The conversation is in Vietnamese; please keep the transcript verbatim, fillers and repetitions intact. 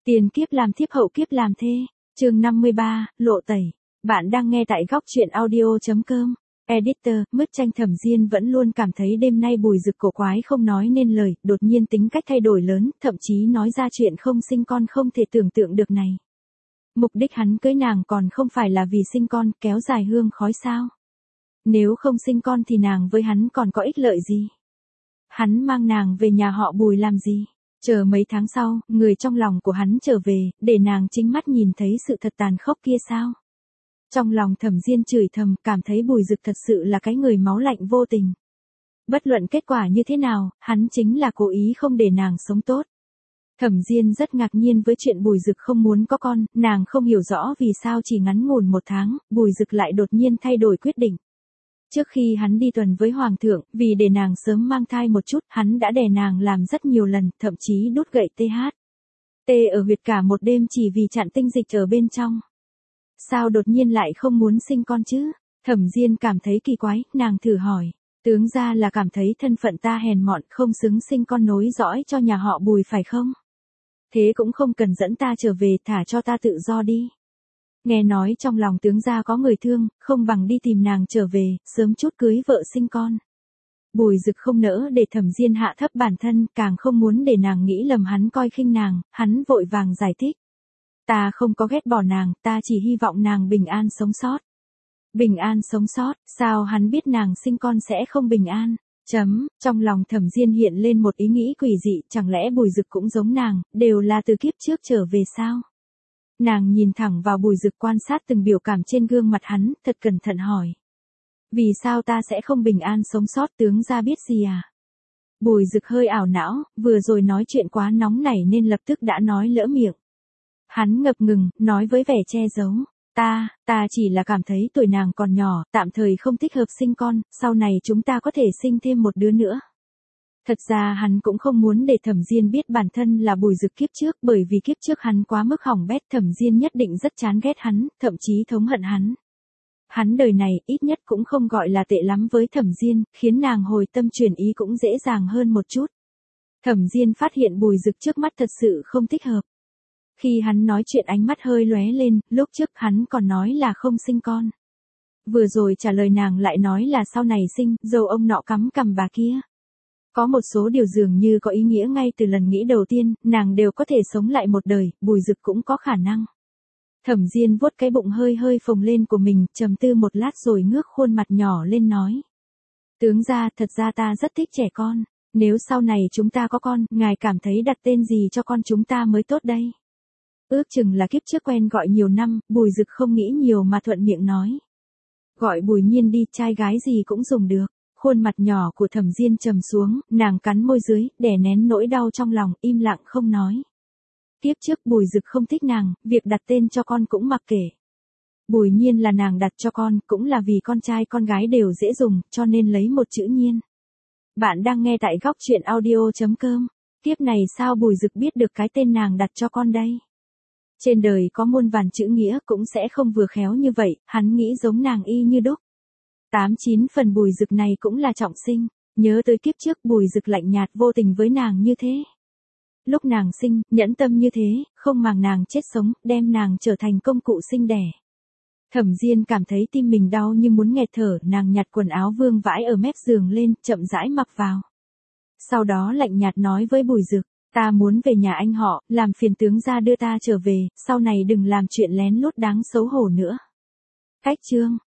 Tiền kiếp làm thiếp hậu kiếp làm thê. Chương năm mươi ba, lộ tẩy. Bạn đang nghe tại góc truyện audio chấm com. Editor, Mứt Chanh. Thẩm Diên vẫn luôn cảm thấy đêm nay Bùi Dực cổ quái không nói nên lời, đột nhiên tính cách thay đổi lớn, thậm chí nói ra chuyện không sinh con không thể tưởng tượng được này. Mục đích hắn cưới nàng còn không phải là vì sinh con, kéo dài hương khói sao? Nếu không sinh con thì nàng với hắn còn có ích lợi gì? Hắn mang nàng về nhà họ Bùi làm gì? Chờ mấy tháng sau, người trong lòng của hắn trở về, để nàng chính mắt nhìn thấy sự thật tàn khốc kia sao? Trong lòng Thẩm Diên chửi thầm, cảm thấy Bùi Dực thật sự là cái người máu lạnh vô tình. Bất luận kết quả như thế nào, hắn chính là cố ý không để nàng sống tốt. Thẩm Diên rất ngạc nhiên với chuyện Bùi Dực không muốn có con, nàng không hiểu rõ vì sao chỉ ngắn ngủn một tháng, Bùi Dực lại đột nhiên thay đổi quyết định. Trước khi hắn đi tuần với Hoàng thượng, vì để nàng sớm mang thai một chút, hắn đã đè nàng làm rất nhiều lần, thậm chí đút gậy tê hát. Tê ở huyệt cả một đêm chỉ vì chặn tinh dịch ở bên trong. Sao đột nhiên lại không muốn sinh con chứ? Thẩm Diên cảm thấy kỳ quái, nàng thử hỏi. Tướng ra là cảm thấy thân phận ta hèn mọn không xứng sinh con nối dõi cho nhà họ Bùi phải không? Thế cũng không cần dẫn ta trở về, thả cho ta tự do đi. Nghe nói trong lòng tướng gia có người thương, không bằng đi tìm nàng trở về, sớm chút cưới vợ sinh con. Bùi Dực không nỡ để Thẩm Diên hạ thấp bản thân, càng không muốn để nàng nghĩ lầm hắn coi khinh nàng, hắn vội vàng giải thích. Ta không có ghét bỏ nàng, ta chỉ hy vọng nàng bình an sống sót. Bình an sống sót, sao hắn biết nàng sinh con sẽ không bình an? Chấm, trong lòng Thẩm Diên hiện lên một ý nghĩ quỷ dị, chẳng lẽ Bùi Dực cũng giống nàng, đều là từ kiếp trước trở về sao? Nàng nhìn thẳng vào Bùi Dực quan sát từng biểu cảm trên gương mặt hắn, thật cẩn thận hỏi. Vì sao ta sẽ không bình an sống sót, tướng gia biết gì à? Bùi Dực hơi ảo não, vừa rồi nói chuyện quá nóng nảy nên lập tức đã nói lỡ miệng. Hắn ngập ngừng, nói với vẻ che giấu. Ta, ta chỉ là cảm thấy tuổi nàng còn nhỏ, tạm thời không thích hợp sinh con, sau này chúng ta có thể sinh thêm một đứa nữa. Thật ra hắn cũng không muốn để Thẩm Diên biết bản thân là Bùi Dực kiếp trước, bởi vì kiếp trước hắn quá mức hỏng bét, Thẩm Diên nhất định rất chán ghét hắn, thậm chí thống hận hắn. Hắn đời này ít nhất cũng không gọi là tệ lắm với Thẩm Diên, khiến nàng hồi tâm chuyển ý cũng dễ dàng hơn một chút. Thẩm Diên phát hiện Bùi Dực trước mắt thật sự không thích hợp. Khi hắn nói chuyện ánh mắt hơi lóe lên, lúc trước hắn còn nói là không sinh con. Vừa rồi trả lời nàng lại nói là sau này sinh, dâu ông nọ cắm cằm bà kia. Có một số điều dường như có ý nghĩa ngay từ lần nghĩ đầu tiên, nàng đều có thể sống lại một đời, Bùi Dực cũng có khả năng. Thẩm Diên vuốt cái bụng hơi hơi phồng lên của mình, trầm tư một lát rồi ngước khuôn mặt nhỏ lên nói. Tướng gia, thật ra ta rất thích trẻ con, nếu sau này chúng ta có con, ngài cảm thấy đặt tên gì cho con chúng ta mới tốt đây? Ước chừng là kiếp trước quen gọi nhiều năm, Bùi Dực không nghĩ nhiều mà thuận miệng nói. Gọi Bùi Nhiên đi, trai gái gì cũng dùng được. Khuôn mặt nhỏ của Thẩm Diên trầm xuống, nàng cắn môi dưới, đè nén nỗi đau trong lòng, im lặng không nói. Kiếp trước Bùi Dực không thích nàng, việc đặt tên cho con cũng mặc kệ. Bùi Nhiên là nàng đặt cho con, cũng là vì con trai con gái đều dễ dùng, cho nên lấy một chữ Nhiên. Bạn đang nghe tại góc truyện audio chấm com. Kiếp này sao Bùi Dực biết được cái tên nàng đặt cho con đây? Trên đời có muôn vàn chữ nghĩa cũng sẽ không vừa khéo như vậy, hắn nghĩ giống nàng y như đúc. Tám chín phần Bùi Dực này cũng là trọng sinh, nhớ tới kiếp trước Bùi Dực lạnh nhạt vô tình với nàng như thế. Lúc nàng sinh, nhẫn tâm như thế, không màng nàng chết sống, đem nàng trở thành công cụ sinh đẻ. Thẩm Diên cảm thấy tim mình đau như muốn nghẹt thở, nàng nhặt quần áo vương vãi ở mép giường lên, chậm rãi mặc vào. Sau đó lạnh nhạt nói với Bùi Dực, ta muốn về nhà anh họ, làm phiền tướng gia đưa ta trở về, sau này đừng làm chuyện lén lút đáng xấu hổ nữa. Cách chương